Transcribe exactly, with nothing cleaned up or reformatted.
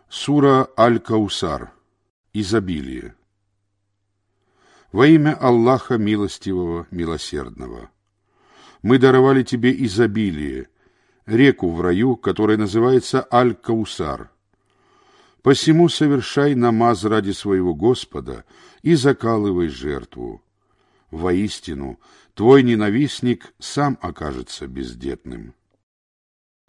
Сура Аль-Каусар. Изобилие. Во имя Аллаха Милостивого, Милосердного. Мы даровали тебе изобилие, реку в раю, которая называется Аль-Каусар. Посему совершай намаз ради своего Господа и закалывай жертву. Воистину, твой ненавистник сам окажется бездетным.